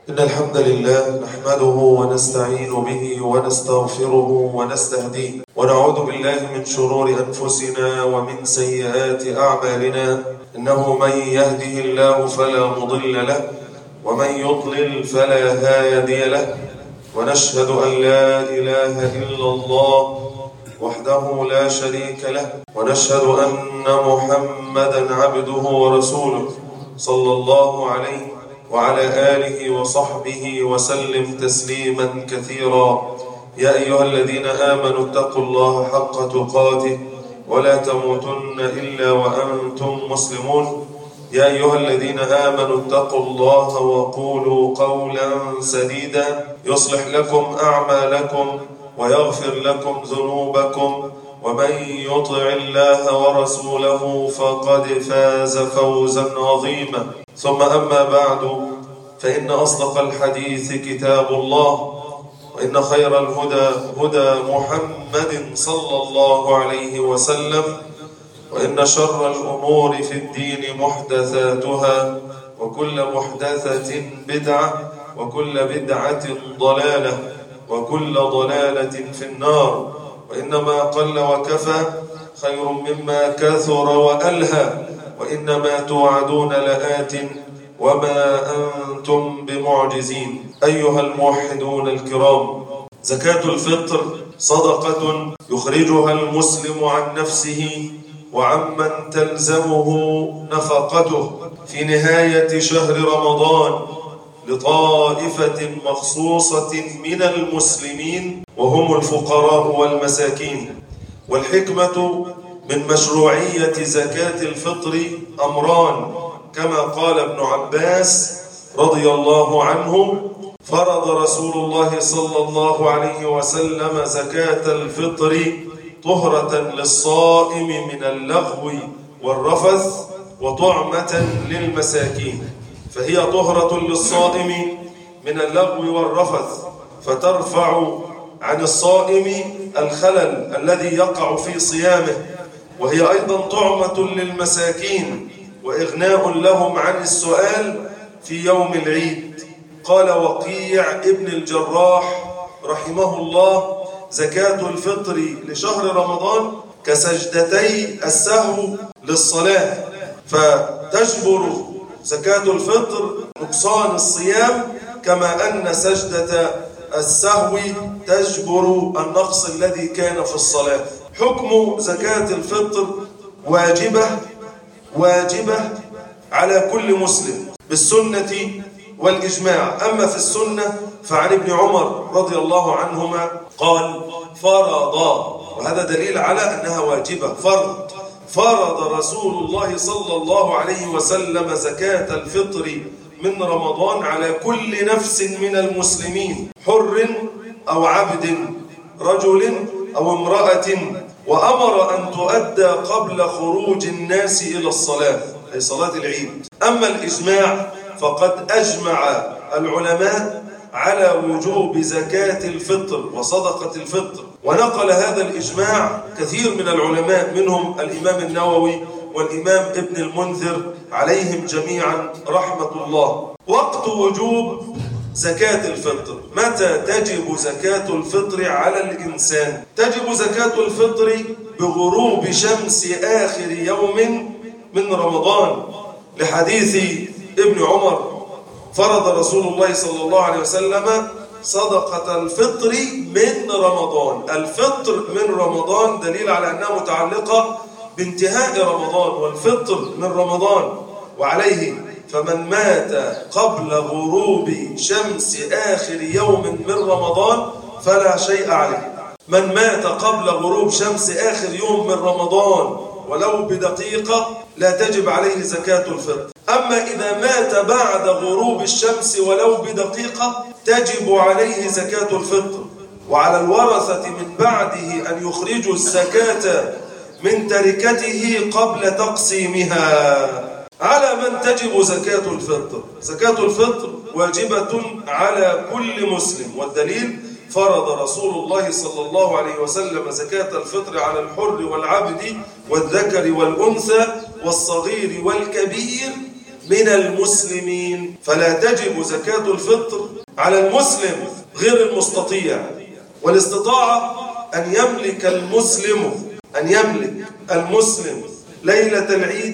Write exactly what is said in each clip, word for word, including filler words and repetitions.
إن الحمد لله نحمده ونستعين به ونستغفره ونستهديه ونعوذ بالله من شرور أنفسنا ومن سيئات أعمالنا. إنه من يهده الله فلا مضل له ومن يضلل فلا هادي له، ونشهد أن لا إله إلا الله وحده لا شريك له، ونشهد أن محمدا عبده ورسوله صلى الله عليه وعلى آله وصحبه وسلم تسليما كثيرا. يا أيها الذين آمنوا اتقوا الله حق تقاته ولا تموتن إلا وأنتم مسلمون. يا أيها الذين آمنوا اتقوا الله وقولوا قولا سديدا يصلح لكم أعمالكم ويغفر لكم ذنوبكم، ومن يطع الله ورسوله فقد فاز فوزا عظيما. ثم أما بعد، فإن أصدق الحديث كتاب الله، وإن خير الهدى هدى محمد صلى الله عليه وسلم، وإن شر الأمور في الدين محدثاتها، وكل محدثة بدعة، وكل بدعة ضلالة، وكل ضلالة في النار. وإنما قل وكفى خير مما كثر وألهى، وإنما توعدون لآت وما أنتم بمعجزين. أيها الموحدون الكرام، زكاة الفطر صدقة يخرجها المسلم عن نفسه وعمن تلزمه نفقته في نهاية شهر رمضان لطائفة مخصوصة من المسلمين، وهم الفقراء والمساكين. والحكمة من مشروعية زكاة الفطر أمران، كما قال ابن عباس رضي الله عنه: فرض رسول الله صلى الله عليه وسلم زكاة الفطر طهرة للصائم من اللغو والرفث وطعمة للمساكين. فهي طهرة للصائم من اللغو والرفث، فترفع عن الصائم الخلل الذي يقع في صيامه، وهي أيضا طعمة للمساكين وإغناء لهم عن السؤال في يوم العيد. قال وقيع ابن الجراح رحمه الله: زكاة الفطر لشهر رمضان كسجدتي السهو للصلاة، فتجبر زكاة الفطر نقصان الصيام، كما أن سجدة السهو تجبر النقص الذي كان في الصلاة. حكم زكاة الفطر واجبة واجبة على كل مسلم بالسنة والإجماع. أما في السنة فعن ابن عمر رضي الله عنهما قال: فرض، وهذا دليل على أنها واجبة، فرض فرض رسول الله صلى الله عليه وسلم زكاة الفطر من رمضان على كل نفس من المسلمين، حر أو عبد، رجل أو امرأة، وأمر أن تؤدى قبل خروج الناس إلى الصلاة، أي صلاة العيد. أما الإجماع فقد أجمع العلماء على وجوب زكاة الفطر وصدقة الفطر، ونقل هذا الإجماع كثير من العلماء، منهم الإمام النووي والإمام ابن المنذر عليهم جميعا رحمة الله. وقت وجوب زكاة الفطر: متى تجب زكاة الفطر على الإنسان؟ تجب زكاة الفطر بغروب شمس آخر يوم من رمضان، لحديث ابن عمر: فرض رسول الله صلى الله عليه وسلم صدقة الفطر من رمضان. الفطر من رمضان دليل على أنها متعلقة بانتهاء رمضان، والفطر من رمضان. وعليه فمن مات قبل غروب شمس آخر يوم من رمضان فلا شيء عليه. من مات قبل غروب شمس آخر يوم من رمضان ولو بدقيقة لا تجب عليه زكاة الفطر. أما إذا مات بعد غروب الشمس ولو بدقيقة تجب عليه زكاة الفطر. وعلى الورثة من بعده أن يخرجوا الزكاة من تركته قبل تقسيمها. على من تجب زكاة الفطر؟ زكاة الفطر واجبة على كل مسلم، والدليل: فرض رسول الله صلى الله عليه وسلم زكاة الفطر على الحر والعبد والذكر والأنثى والصغير والكبير من المسلمين، فلا تجب زكاة الفطر على المسلم غير المستطيع. والاستطاعة أن يملك المسلم أن يملك المسلم ليلة العيد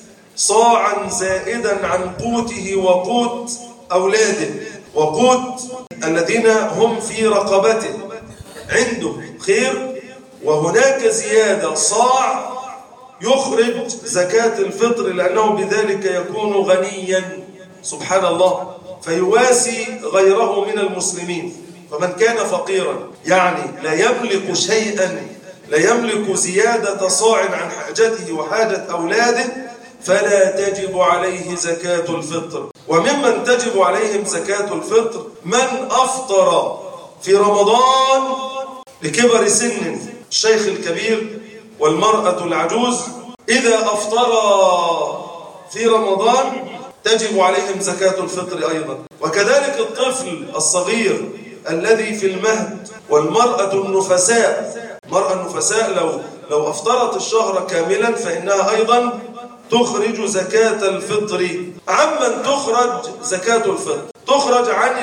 صاعا زائدا عن قوته وقوت أولاده وقوت الذين هم في رقبته، عنده خير وهناك زيادة صاع يخرج زكاة الفطر، لأنه بذلك يكون غنيا سبحان الله فيواسي غيره من المسلمين. فمن كان فقيرا يعني لا يملك شيئا، لا يملك زيادة صاع عن حاجته وحاجة أولاده، فلا تجب عليه زكاة الفطر. وممن تجب عليهم زكاة الفطر من أفطر في رمضان لكبر سن، الشيخ الكبير والمرأة العجوز إذا أفطر في رمضان تجب عليهم زكاة الفطر أيضا. وكذلك الطفل الصغير الذي في المهد والمرأة النفساء، المرأة النفساء لو لو أفطرت الشهر كاملا فإنها أيضا تخرج زكاة الفطر. عمن تخرج زكاة الفطر؟ تخرج عن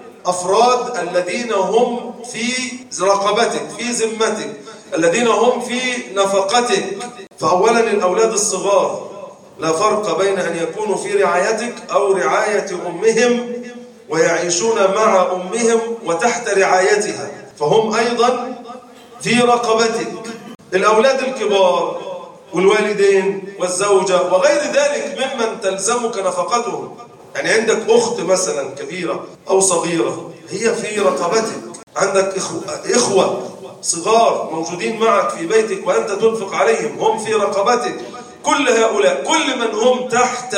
الأفراد الذين هم في رقبتك، في ذمتك، الذين هم في نفقتك. فأولا الأولاد الصغار لا فرق بين أن يكونوا في رعايتك أو رعاية أمهم ويعيشون مع أمهم وتحت رعايتها، فهم أيضا في رقبتك. الأولاد الكبار والوالدين والزوجة وغير ذلك ممن تلزمك نفقتهم، يعني عندك أخت مثلا كبيرة أو صغيرة هي في رقبتك، عندك إخوة, إخوة صغار موجودين معك في بيتك وأنت تنفق عليهم، هم في رقبتك. كل هؤلاء كل من هم تحت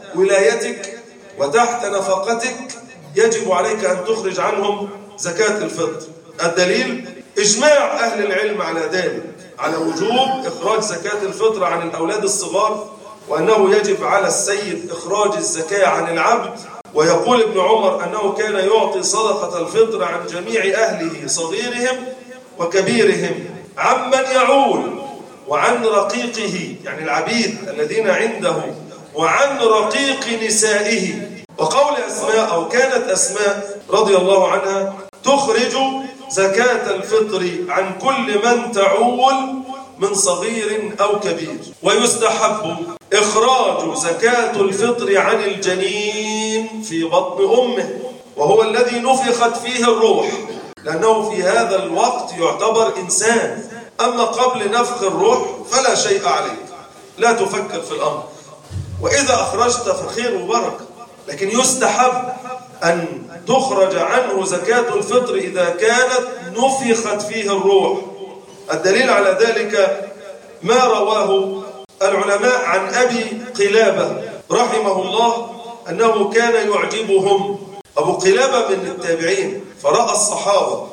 ولايتك وتحت نفقتك يجب عليك أن تخرج عنهم زكاة الفطر. الدليل إجماع أهل العلم على ذلك، على وجوب إخراج زكاة الفطر عن الأولاد الصغار، وأنه يجب على السيد إخراج الزكاة عن العبد. ويقول ابن عمر أنه كان يعطي صدقة الفطر عن جميع أهله صغيرهم وكبيرهم، عمن يعول وعن رقيقه يعني العبيد الذين عنده، وعن رقيق نسائه. وقول أسماء أو كانت أسماء رضي الله عنها تخرج زكاة الفطر عن كل من تعول من صغير أو كبير. ويستحب إخراج زكاة الفطر عن الجنين في بطن أمه، وهو الذي نفخت فيه الروح، لأنه في هذا الوقت يعتبر إنسان. أما قبل نفخ الروح فلا شيء عليك، لا تفكر في الأمر، وإذا أخرجت فخير وبركة. لكن يستحب أن تخرج عنه زكاة الفطر إذا كانت نفخت فيه الروح. الدليل على ذلك ما رواه العلماء عن أبي قلابة رحمه الله أنه كان يعجبهم. أبو قلابة من التابعين فرأى الصحابة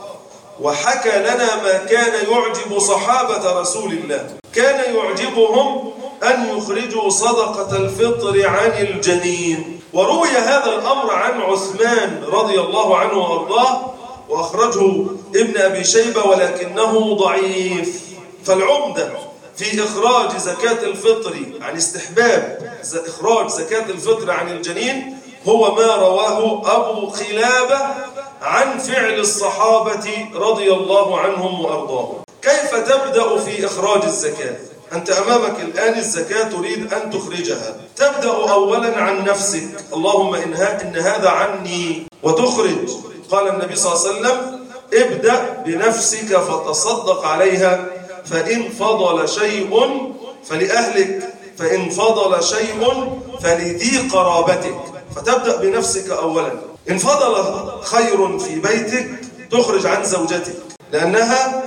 وحكى لنا ما كان يعجب صحابة رسول الله. كان يعجبهم أن يخرجوا صدقة الفطر عن الجنين. وروي هذا الأمر عن عثمان رضي الله عنه وأرضاه، وأخرجه ابن أبي شيبة ولكنه ضعيف. فالعمدة في إخراج زكاة الفطر عن استحباب إخراج زكاة الفطر عن الجنين هو ما رواه أبو قلابة عن فعل الصحابة رضي الله عنهم وأرضاهم. كيف تبدأ في إخراج الزكاة؟ أنت أمامك الآن الزكاة تريد أن تخرجها، تبدأ أولا عن نفسك، اللهم إن هذا عني، وتخرج. قال النبي صلى الله عليه وسلم ابدأ بنفسك فتصدق عليها، فإن فضل شيء فلأهلك، فإن فضل شيء فلذي قرابتك. فتبدأ بنفسك أولا. إن فضل خير في بيتك تخرج عن زوجتك، لأنها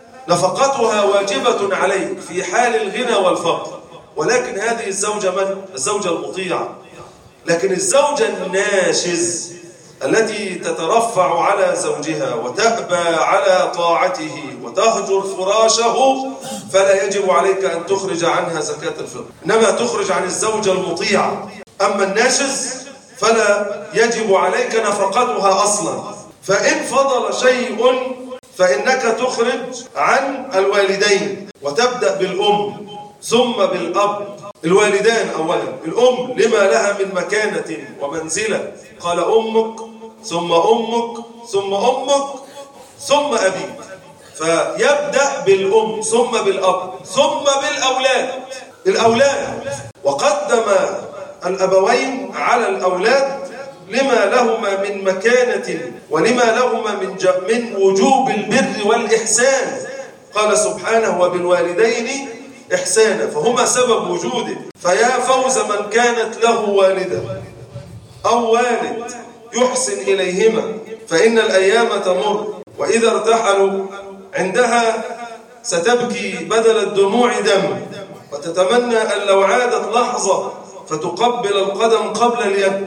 نفقتها واجبة عليك في حال الغنى والفقر. ولكن هذه الزوجة من؟ الزوجة المطيعة. لكن الزوجة الناشز التي تترفع على زوجها وتأبى على طاعته وتهجر فراشه فلا يجب عليك أن تخرج عنها زكاة الفطر، إنما تخرج عن الزوجة المطيعة. أما الناشز فلا يجب عليك نفقتها أصلا. فإن فضل شيء فإنك تخرج عن الوالدين، وتبدأ بالأم ثم بالأب الوالدان أولا، الأم لما لها من مكانة ومنزلة؟ قال أمك ثم أمك ثم أمك ثم أبيك، فيبدأ بالأم ثم بالأب ثم بالأولاد. الأولاد وقدم الأبوين على الأولاد لما لهما من مكانة ولما لهما من من وجوب البر والإحسان. قال سبحانه وبالوالدين إحسانا، فهما سبب وجوده. فيا فوز من كانت له والدة أو والد يحسن إليهما، فإن الأيام تمر وإذا ارتحلوا عندها ستبكي بدل الدموع دم، وتتمنى أن لو عادت لحظة فتقبل القدم قبل اليد.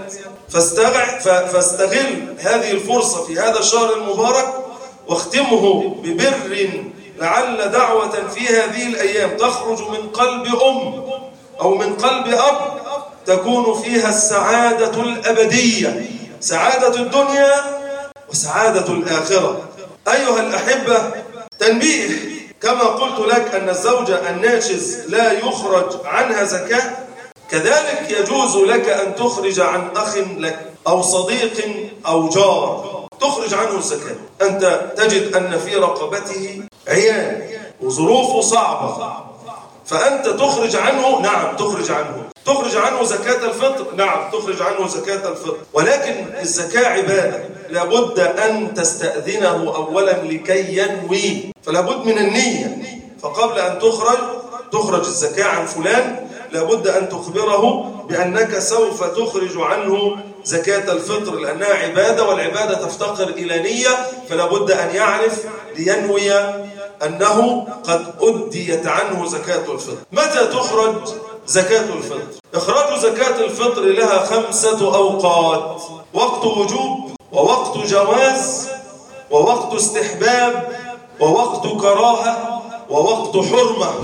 فاستغل هذه الفرصة في هذا الشهر المبارك واختمه ببر، لعل دعوة في هذه الأيام تخرج من قلب أم أو من قلب أب تكون فيها السعادة الأبدية، سعادة الدنيا وسعادة الآخرة. أيها الأحبة، تنبيه، كما قلت لك أن الزوجة الناشز لا يخرج عنها زكاة، كذلك يجوز لك أن تخرج عن أخ لك أو صديق أو جار، تخرج عنه الزكاة. أنت تجد أن في رقبته عيال وظروفه صعبة، فأنت تخرج عنه، نعم تخرج عنه تخرج عنه زكاة الفطر، نعم تخرج عنه زكاة الفطر، ولكن الزكاة عبادة، لابد أن تستأذنه أولا لكي ينوي، فلابد من النية. فقبل أن تخرج تخرج الزكاة عن فلان لابد أن تخبره بأنك سوف تخرج عنه زكاة الفطر، لأنها عبادة والعبادة تفتقر إلى نية، فلابد أن يعرف لينوي أنه قد أديت عنه زكاة الفطر. متى تخرج زكاة الفطر؟ إخراج زكاة الفطر لها خمسة أوقات: وقت وجوب، ووقت جواز، ووقت استحباب، ووقت كراهة، ووقت حرمة.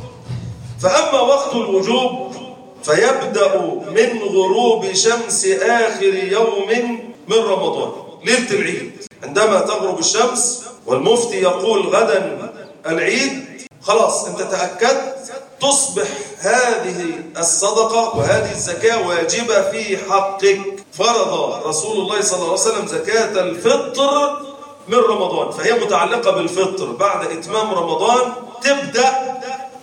فأما وقت الوجوب فيبدأ من غروب شمس آخر يوم من رمضان، ليلة العيد، عندما تغرب الشمس والمفتي يقول غدا العيد، خلاص انت تأكدت، تصبح هذه الصدقة وهذه الزكاة واجبة في حقك. فرض رسول الله صلى الله عليه وسلم زكاة الفطر من رمضان، فهي متعلقة بالفطر. بعد إتمام رمضان تبدأ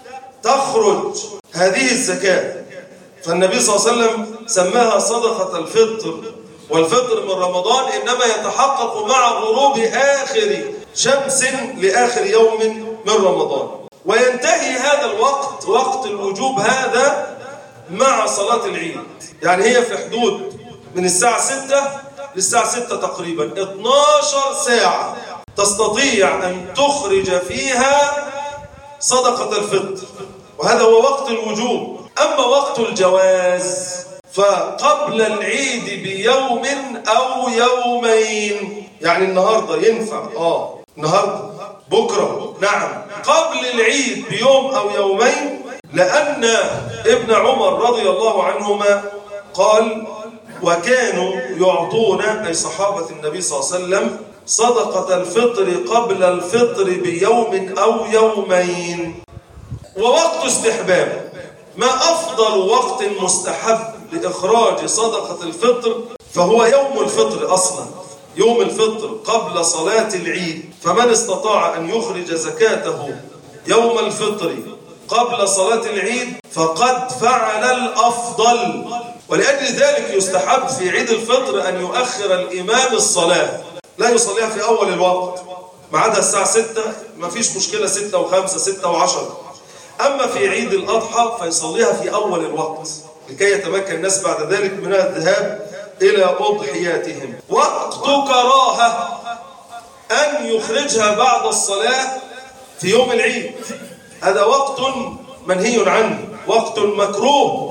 تخرج هذه الزكاة، فالنبي صلى الله عليه وسلم سماها صدقة الفطر. والفطر من رمضان إنما يتحقق مع غروب آخر شمس لآخر يوم من رمضان، وينتهي هذا الوقت، وقت الوجوب هذا، مع صلاة العيد. يعني هي في حدود من الساعة ستة للساعة ستة تقريبا، اثناشر ساعة تستطيع أن تخرج فيها صدقة الفطر، وهذا هو وقت الوجوب. أما وقت الجواز فقبل العيد بيوم أو يومين، يعني النهاردة ينفع آه النهاردة بكرة، نعم قبل العيد بيوم أو يومين، لأن ابن عمر رضي الله عنهما قال: وكانوا يعطون، أي صحابة النبي صلى الله عليه وسلم، صدقة الفطر قبل الفطر بيوم أو يومين. ووقت استحباب، ما أفضل وقت مستحب لإخراج صدقة الفطر؟ فهو يوم الفطر أصلا، يوم الفطر قبل صلاة العيد. فمن استطاع أن يخرج زكاته يوم الفطر قبل صلاة العيد فقد فعل الأفضل. ولأجل ذلك يستحب في عيد الفطر أن يؤخر الإمام الصلاة، لا يصليها في أول الوقت، ما عدا الساعة ستة ما فيش مشكلة، ستة وخمسة ستة وعشرة. أما في عيد الأضحى فيصليها في أول الوقت لكي يتمكن الناس بعد ذلك من الذهاب إلى أضحياتهم. وقت كراهة أن يخرجها بعد الصلاة في يوم العيد، هذا وقت منهي عنه، وقت مكروه،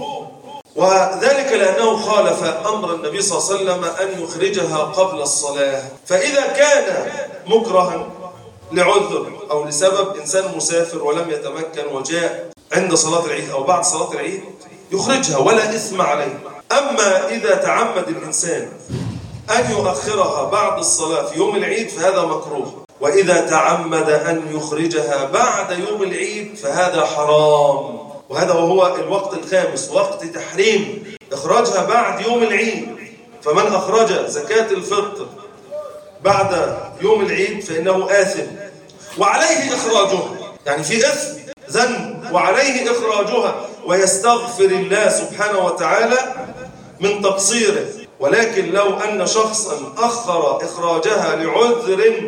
وذلك لأنه خالف أمر النبي صلى الله عليه وسلم أن يخرجها قبل الصلاة. فإذا كان مكرها لعذر أو لسبب، إنسان مسافر ولم يتمكن وجاء عند صلاة العيد أو بعد صلاة العيد، يخرجها ولا إثم عليه. أما إذا تعمد الإنسان أن يؤخرها بعد الصلاة في يوم العيد فهذا مكروه، وإذا تعمد أن يخرجها بعد يوم العيد فهذا حرام. وهذا وهو الوقت الخامس، وقت تحريم إخراجها بعد يوم العيد. فمن أخرج زكاة الفطر بعد يوم العيد فإنه آثم وعليه إخراجها، يعني في إثم ذنب وعليه إخراجها، ويستغفر الله سبحانه وتعالى من تقصيره. ولكن لو أن شخصا أخر إخراجها لعذر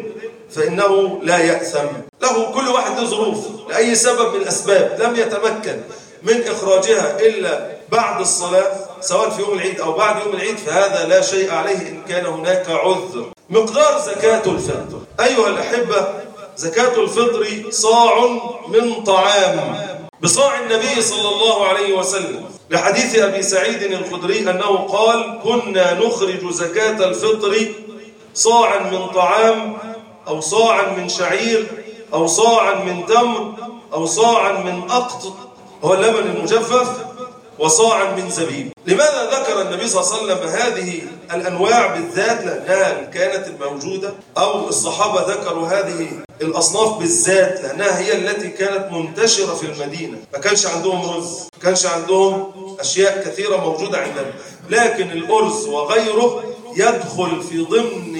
فإنه لا يأثم. له كل واحد له ظروف، لأي سبب من الأسباب لم يتمكن من إخراجها إلا بعد الصلاة سواء في يوم العيد أو بعد يوم العيد، فهذا لا شيء عليه إن كان هناك عذر. مقدار زكاة الفطر أيها الأحبة، زكاة الفطر صاع من طعام بصاع النبي صلى الله عليه وسلم، لحديث أبي سعيد الخدري أنه قال: كنا نخرج زكاة الفطر صاعا من طعام أو صاعا من شعير أو صاعا من تمر أو صاعا من أقط، هو اللبن المجفف، وصاعا من زبيب. لماذا ذكر النبي صلى الله عليه وسلم هذه الأنواع بالذات؟ لأنها كانت الموجودة، أو الصحابة ذكروا هذه الأصناف بالذات لأنها هي التي كانت منتشرة في المدينة. ما كانش عندهم رز، ما كانش عندهم أشياء كثيرة موجودة عندنا، لكن الأرز وغيره يدخل في ضمن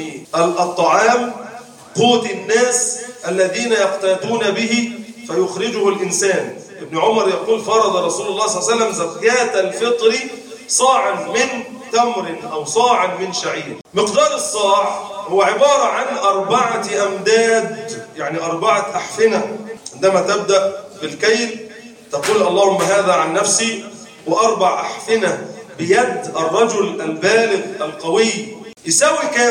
الطعام قوت الناس الذين يقتاتون به فيخرجه الإنسان. ابن عمر يقول: فرض رسول الله صلى الله عليه وسلم زكاة الفطر صاعا من تمر أو صاعا من شعير. مقدار الصاع هو عبارة عن أربعة أمداد، يعني أربعة أحفنة. عندما تبدأ بالكيل تقول: اللهم هذا عن نفسي، وأربع أحفنة بيد الرجل البالغ القوي. يساوي كم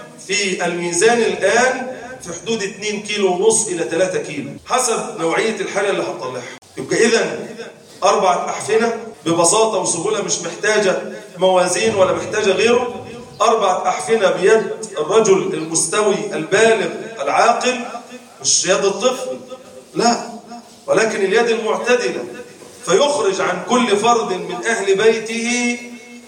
في الميزان الآن؟ في حدود اتنين كيلو ونص إلى ثلاثة كيلو حسب نوعية الحالة اللي هتطلعها. يبقى إذن أربعة أحفنة ببساطة وسهولة، مش محتاجة موازين ولا محتاجة غيره. أربعة أحفنة بيد الرجل المستوي البالغ العاقل، مش يد الطفل، لا، ولكن اليد المعتدلة. فيخرج عن كل فرد من أهل بيته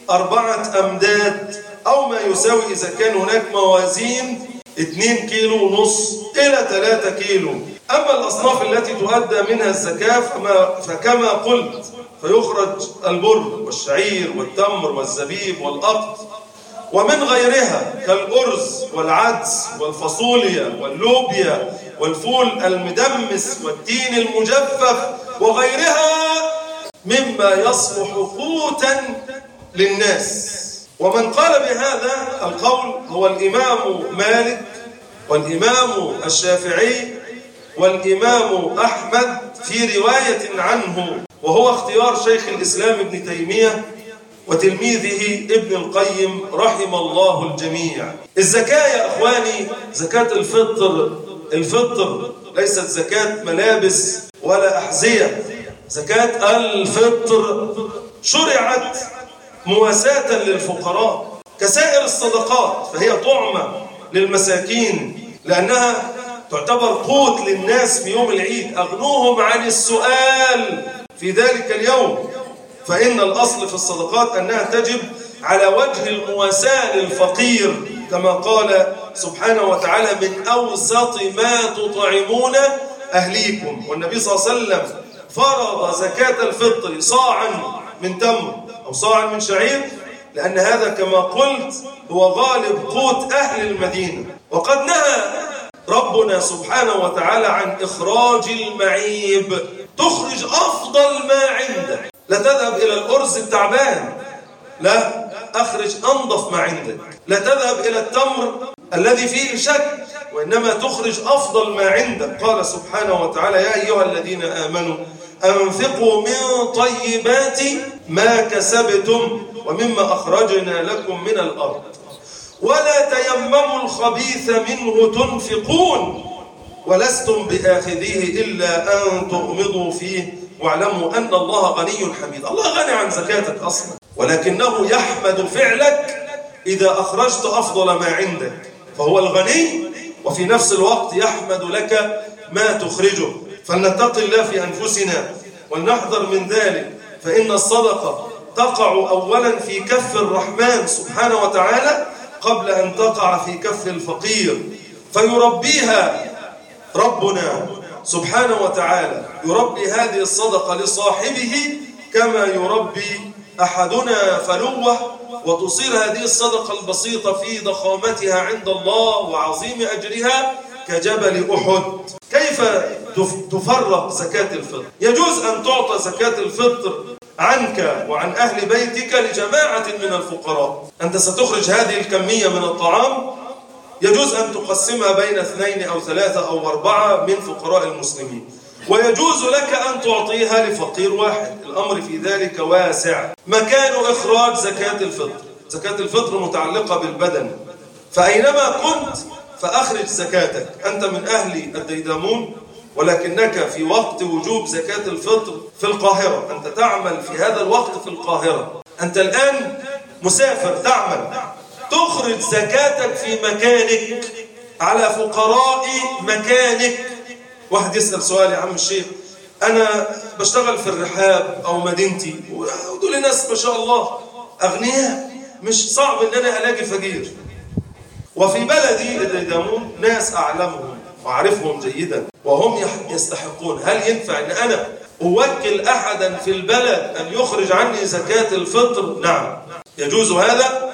أربعة أمداد أو ما يساوي إذا كان هناك موازين اتنين كيلو ونص إلى ثلاثة كيلو. أما الأصناف التي تؤدى منها الزكاة فما فكما قلت، فيخرج البر والشعير والتمر والزبيب والأقط، ومن غيرها كالأرز والعدس والفاصوليا واللوبيا والفول المدمس والتين المجفف وغيرها مما يصلح قوتا للناس. ومن قال بهذا القول هو الإمام مالك والإمام الشافعي والإمام أحمد في رواية عنه، وهو اختيار شيخ الإسلام ابن تيمية وتلميذه ابن القيم رحم الله الجميع. الزكاة يا أخواني، زكاة الفطر، الفطر ليست زكاة ملابس ولا أحذية. زكاة الفطر شرعت مواساة للفقراء كسائر الصدقات، فهي طعمة للمساكين لأنها تعتبر قوت للناس في يوم العيد، أغنوهم عن السؤال في ذلك اليوم. فإن الأصل في الصدقات أنها تجب على وجه المواساة للفقير، كما قال سبحانه وتعالى: من أوسط ما تطعمون أهليكم. والنبي صلى الله عليه وسلم فرض زكاة الفطر صاعا من تمر أو صاعا من شعير، لأن هذا كما قلت هو غالب قوت أهل المدينة. وقد نهى ربنا سبحانه وتعالى عن إخراج المعيب، تخرج أفضل ما عندك، لا تذهب إلى الأرز التعبان، لا، أخرج أنظف ما عندك. لا تذهب إلى التمر الذي فيه شك، وإنما تخرج أفضل ما عندك. قال سبحانه وتعالى: يا أيها الذين آمنوا أنفقوا من طيبات ما كسبتم ومما أخرجنا لكم من الأرض ولا تيمموا الخبيث منه تنفقون ولستم بآخذيه إلا أن تغمضوا فيه واعلموا أن الله غني حميد. الله غني عن زكاتك أصلا، ولكنه يحمد فعلك إذا أخرجت أفضل ما عندك، فهو الغني وفي نفس الوقت يحمد لك ما تخرجه. فلنتقي الله في أنفسنا ولنحذر من ذلك، فإن الصدقة تقع أولا في كف الرحمن سبحانه وتعالى قبل أن تقع في كف الفقير، فيربيها ربنا سبحانه وتعالى يربي هذه الصدقة لصاحبه كما يربي أحدنا فلوة، وتصير هذه الصدقة البسيطة في ضخامتها عند الله وعظيم أجرها كجبل أحد. كيف تفرق زكاة الفطر؟ يجوز أن تعطى زكاة الفطر عنك وعن أهل بيتك لجماعة من الفقراء. أنت ستخرج هذه الكمية من الطعام، يجوز أن تقسمها بين اثنين أو ثلاثة أو أربعة من فقراء المسلمين، ويجوز لك أن تعطيها لفقير واحد. الأمر في ذلك واسع. مكان إخراج زكاة الفطر، زكاة الفطر متعلقة بالبدن، فأينما كنت فأخرج زكاتك. أنت من أهل الديدامون ولكنك في وقت وجوب زكاة الفطر في القاهرة، أنت تعمل في هذا الوقت في القاهرة، أنت الآن مسافر تعمل، تخرج زكاتك في مكانك على فقراء مكانك. واحد يسأل سؤال: يا عم الشيخ أنا بشتغل في الرحاب أو مدينتي ودول ناس ما شاء الله أغنياء، مش صعب إن أنا ألاقي فقير. وفي بلدي الديدامون ناس أعلمهم وأعرفهم جيدا وهم يستحقون. هل ينفع أن أنا أوكل أحدا في البلد أن يخرج عني زكاة الفطر؟ نعم، يجوز هذا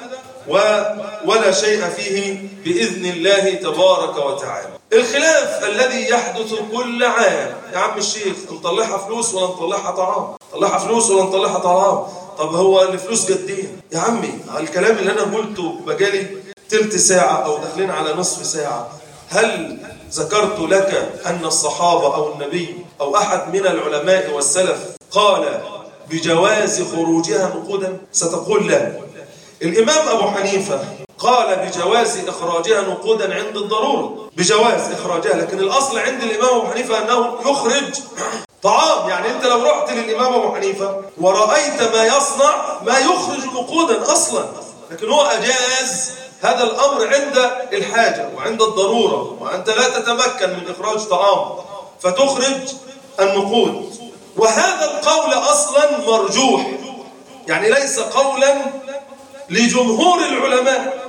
ولا شيء فيه بإذن الله تبارك وتعالى. الخلاف الذي يحدث كل عام: يا عم الشيخ نطلعها فلوس ولا نطلعها طعام؟ نطلعها فلوس ولا نطلعها طعام؟ طب هو الفلوس قدين؟ يا عمي الكلام اللي أنا قلته بقالي تلت ساعة أو داخلين على نصف ساعة، هل ذكرت لك أن الصحابة أو النبي أو أحد من العلماء والسلف قال بجواز خروجها نقودا؟ ستقول لا. الإمام أبو حنيفة قال بجواز إخراجها نقودا عند الضرورة، بجواز إخراجها، لكن الأصل عند الإمام أبو حنيفة أنه يخرج طعام. يعني أنت لو رحت للإمام أبو حنيفة ورأيت ما يصنع ما يخرج نقودا أصلا، لكن هو أجاز هذا الأمر عند الحاجة وعند الضرورة، وأنت لا تتمكن من إخراج طعام فتخرج النقود. وهذا القول أصلا مرجوح، يعني ليس قولا لجمهور العلماء.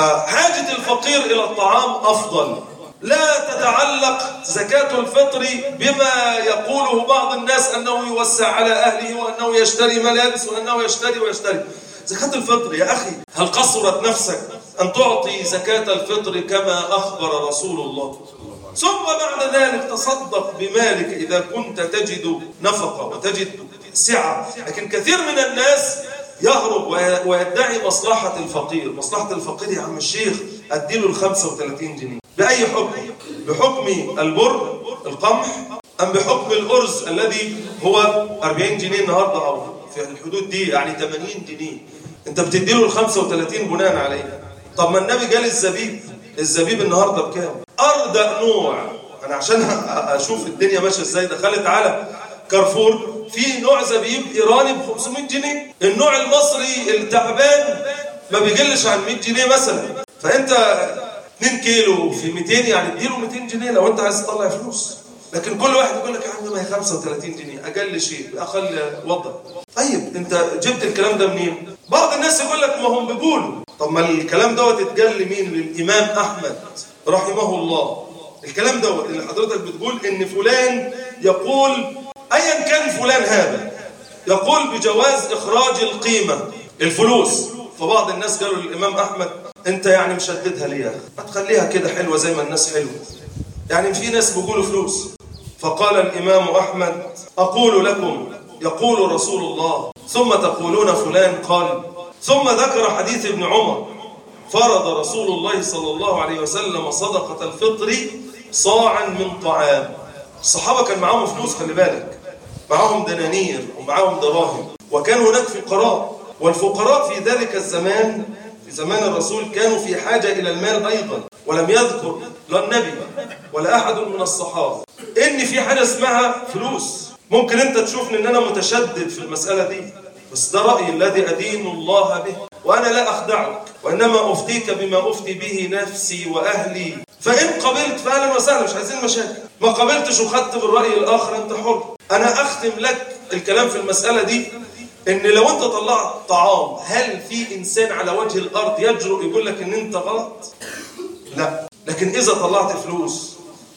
فحاجة الفقير إلى الطعام أفضل. لا تتعلق زكاة الفطر بما يقوله بعض الناس أنه يوسع على أهله وأنه يشتري ملابس وأنه يشتري ويشتري. زكاة الفطر يا أخي، هل قصرت نفسك أن تعطي زكاة الفطر كما أخبر رسول الله؟ ثم بعد ذلك تصدق بمالك إذا كنت تجد نفقة وتجد سعة. لكن كثير من الناس يهرب ويدعي مصلحة الفقير. مصلحة الفقير يا عم الشيخ أديله الخمسة وثلاثين جنيه. بأي حكم؟ بحكم البر القمح أم بحكم الأرز الذي هو أربعين جنيه النهاردة أو في الحدود دي، يعني ثمانين جنيه، أنت بتديله الخمسة وثلاثين بناء عليه. طب ما النبي قال الزبيب، الزبيب النهاردة بكام؟ أردأ نوع. أنا عشان أشوف الدنيا ماشية إزاي دخلت على كارفور، في نوع زبيب إيراني ب خمسمائة جنيه، النوع المصري التعبان ما بيقلش عن مائة جنيه مثلا. فأنت اثنين كيلو في مئتين، يعني اديله مئتين جنيه لو أنت عايز تطلع فلوس. لكن كل واحد يقول لك يا عم ما هي خمسة وثلاثين جنيه أقل شيء بأقل وضع. طيب أنت جبت الكلام ده منين؟ بعض الناس يقول لك ما هم بيقولوا. طب ما الكلام دوت اتقال لمين؟ للإمام أحمد رحمه الله. الكلام دوت اللي حضرتك بتقول إن فلان يقول، أيا كان فلان هذا، يقول بجواز إخراج القيمة الفلوس. فبعض الناس قالوا للإمام أحمد أنت يعني مشددها ليه؟ ما تخليها كده حلوة زي ما الناس حلوة، يعني في ناس بيقولوا فلوس. فقال الإمام أحمد أقول لكم يقول رسول الله ثم تقولون فلان قال. ثم ذكر حديث ابن عمر فرض رسول الله صلى الله عليه وسلم صدقة الفطر صاعا من طعام. الصحابة كان معاهم فلوس، خلي بالك، معاهم دنانير ومعاهم دراهم، وكان هناك فقراء، والفقراء في ذلك الزمان في زمان الرسول كانوا في حاجة إلى المال أيضا. ولم يذكر لا النبي ولا أحد من الصحابة إن في حاجة اسمها فلوس. ممكن أنت تشوفني إن أنا متشدد في المسألة دي، بس ده رأيي الذي أدين الله به، وأنا لا أخدعك، وإنما أفتيك بما أفتي به نفسي وأهلي. فإن قبلت فأهلا وسهلا، مش عايزين مشاكل. ما قبلتش وخدت بالرأي الآخر أنت حر. أنا أختم لك الكلام في المسألة دي إن لو أنت طلعت طعام، هل في إنسان على وجه الأرض يجرؤ يقول لك إن أنت غلط؟ لا. لكن إذا طلعت فلوس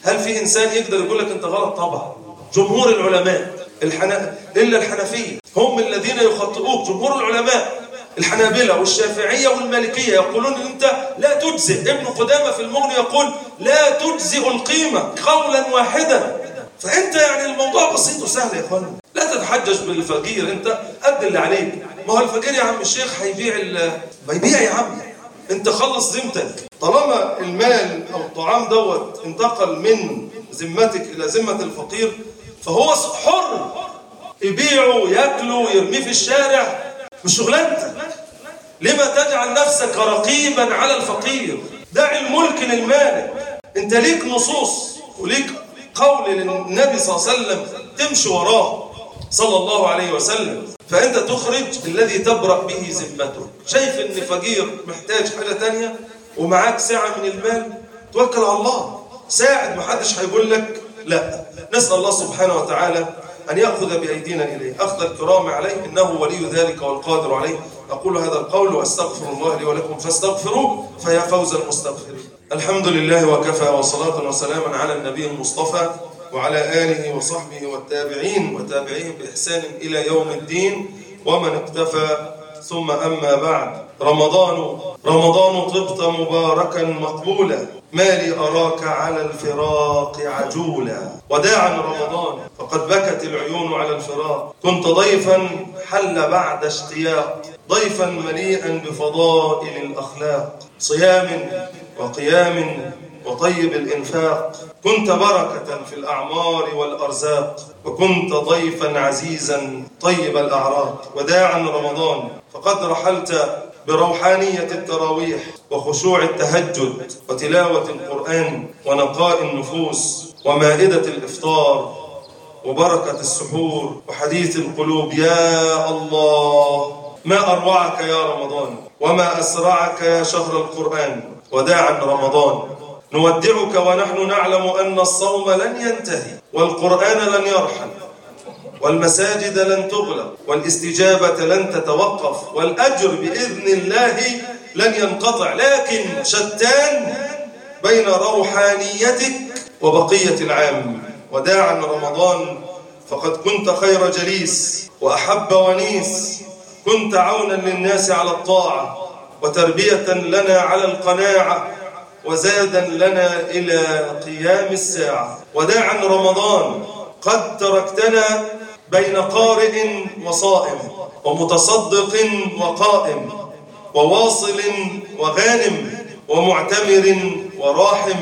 هل في إنسان يقدر يقول لك أنت غلط؟ طبعا. جمهور العلماء الحنا... إلا الحنفية هم الذين يخطئوك. جمهور العلماء الحنابلة والشافعية والمالكية يقولون أنت لا تجزئ. ابن قدامة في المغني يقول لا تجزئ القيمة قولا واحدا. فأنت يعني الموضوع بسيط وسهل يا أخوان. لا تتحجج بالفقير، أنت قد اللي عليك. ما هو الفقير يا عم الشيخ هيبيع ال... بيبيع يا عم، أنت خلص ذمتك. طالما المال أو الطعام دوت انتقل من ذمتك إلى ذمة الفقير فهو حر يبيعه ياكله يرميه في الشارع، مش شغلانتك. لما تجعل نفسك رقيبا على الفقير؟ دع الملك للمالك. انت ليك نصوص وليك قول للنبي صلى الله عليه وسلم تمشي وراه صلى الله عليه وسلم، فانت تخرج الذي تبرأ به ذمته. شايف ان فقير محتاج حاجة تانية ومعاك ساعة من المال، توكل على الله، ساعد، محدش هيقول لك لا. نسأل الله سبحانه وتعالى أن يأخذ بأيدينا إليه أخذ الكرام عليه، إنه ولي ذلك والقادر عليه. أقول هذا القول وأستغفر الله لي ولكم فاستغفروه فيا فوز المستغفرين. الحمد لله وكفى، وصلاة وسلاما على النبي المصطفى وعلى آله وصحبه والتابعين وتابعيهم بإحسان إلى يوم الدين ومن اقتفى. ثم أما بعد، رمضان رمضان طبت مباركا مقبولا، ما لي أراك على الفراق عجولا. وداعا رمضان فقد بكت العيون على الفراق، كنت ضيفا حل بعد اشتياق، ضيفا مليئا بفضائل الأخلاق، صيام وقيام وطيب الإنفاق، كنت بركة في الأعمار والأرزاق، وكنت ضيفا عزيزا طيب الأعراق. وداعا رمضان فقد رحلت بروحانية التراويح وخشوع التهجد وتلاوة القرآن ونقاء النفوس ومائدة الإفطار وبركة السحور وحديث القلوب. يا الله، ما أروعك يا رمضان، وما أسرعك يا شهر القرآن. وداعا رمضان نودعك ونحن نعلم أن الصوم لن ينتهي، والقرآن لن يرحل، والمساجد لن تغلق، والاستجابة لن تتوقف، والأجر بإذن الله لن ينقطع، لكن شتان بين روحانيتك وبقية العام. وداعا رمضان فقد كنت خير جليس وأحب ونيس، كنت عونا للناس على الطاعة وتربية لنا على القناعة وزادا لنا إلى قيام الساعة. وداعا رمضان قد تركتنا بين قارئ وصائم ومتصدق وقائم وواصل وغانم ومعتمر وراحم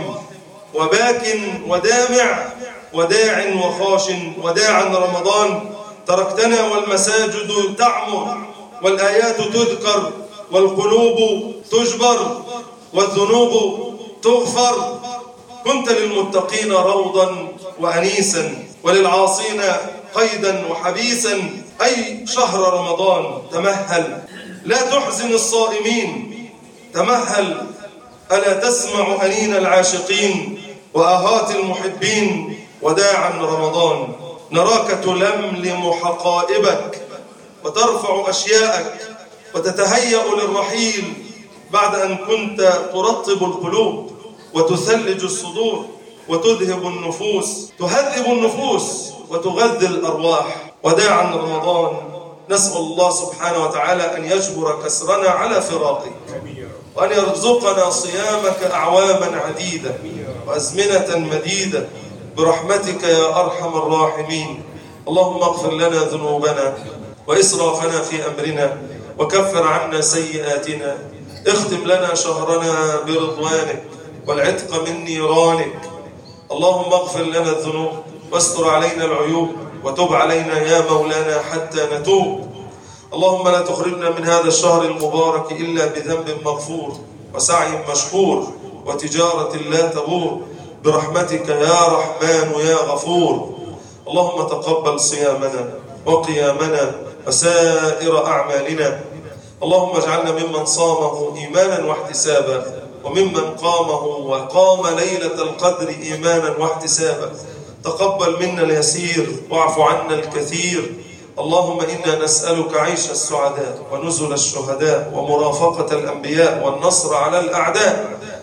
وباك ودامع وداع وخاش. وداعا رمضان تركتنا والمساجد تعمر والآيات تذكر والقلوب تجبر والذنوب تغفر. كنت للمتقين روضا وأنيسا وللعاصين قيدا وحبيسا. أي شهر رمضان تمهل، لا تحزن الصائمين، تمهل، ألا تسمع أنين العاشقين وآهات المحبين. وداعا رمضان نراك تلملم حقائبك وترفع أشياءك وتتهيأ للرحيل بعد أن كنت ترطب القلوب وتثلج الصدور وتذهب النفوس تهذب النفوس وتغذي الأرواح. وداعا رمضان نسأل الله سبحانه وتعالى أن يجبر كسرنا على فراقك، وأن يرزقنا صيامك أعواما عديدة وأزمنة مديدة برحمتك يا أرحم الراحمين. اللهم اغفر لنا ذنوبنا وإسرافنا في أمرنا وكفر عنا سيئاتنا. اختم لنا شهرنا برضوانك والعتق من نيرانك. اللهم اغفر لنا الذنوب واستر علينا العيوب وتب علينا يا مولانا حتى نتوب. اللهم لا تخرجنا من هذا الشهر المبارك إلا بذنب مغفور وسعي مشكور وتجارة لا تبور برحمتك يا رحمن يا غفور. اللهم تقبل صيامنا وقيامنا وسائر أعمالنا. اللهم اجعلنا ممن صامه إيمانا واحتسابا، وممن قامه وقام ليلة القدر إيمانا واحتسابا. تقبل منا اليسير واعف عنا الكثير. اللهم إنا نسألك عيش السعداء ونزل الشهداء ومرافقة الأنبياء والنصر على الأعداء.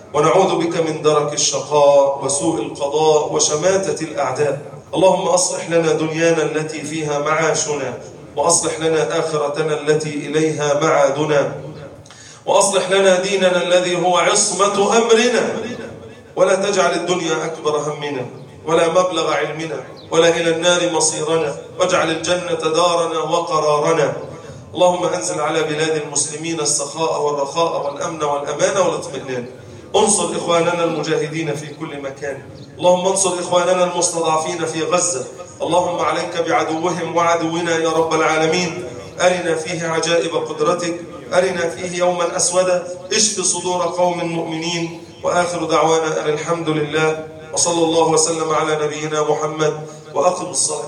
ونعوذ بك من درك الشقاء وسوء القضاء وشماتة الأعداء. اللهم أصلح لنا دنيانا التي فيها معاشنا، وأصلح لنا آخرتنا التي إليها معادنا، وأصلح لنا ديننا الذي هو عصمة أمرنا، ولا تجعل الدنيا أكبر همنا ولا مبلغ علمنا ولا إلى النار مصيرنا، واجعل الجنة دارنا وقرارنا. اللهم أنزل على بلاد المسلمين السخاء والرخاء والأمن والأمان والاطمئنان. انصر إخواننا المجاهدين في كل مكان. اللهم انصر إخواننا المستضعفين في غزة. اللهم عليك بعدوهم وعدونا يا رب العالمين. أرنا فيه عجائب قدرتك، أرنا فيه يوما أسودا، اشف صدور قوم مؤمنين. وآخر دعوانا أن الحمد لله، وصلى الله وسلم على نبينا محمد، وأقم الصلاة.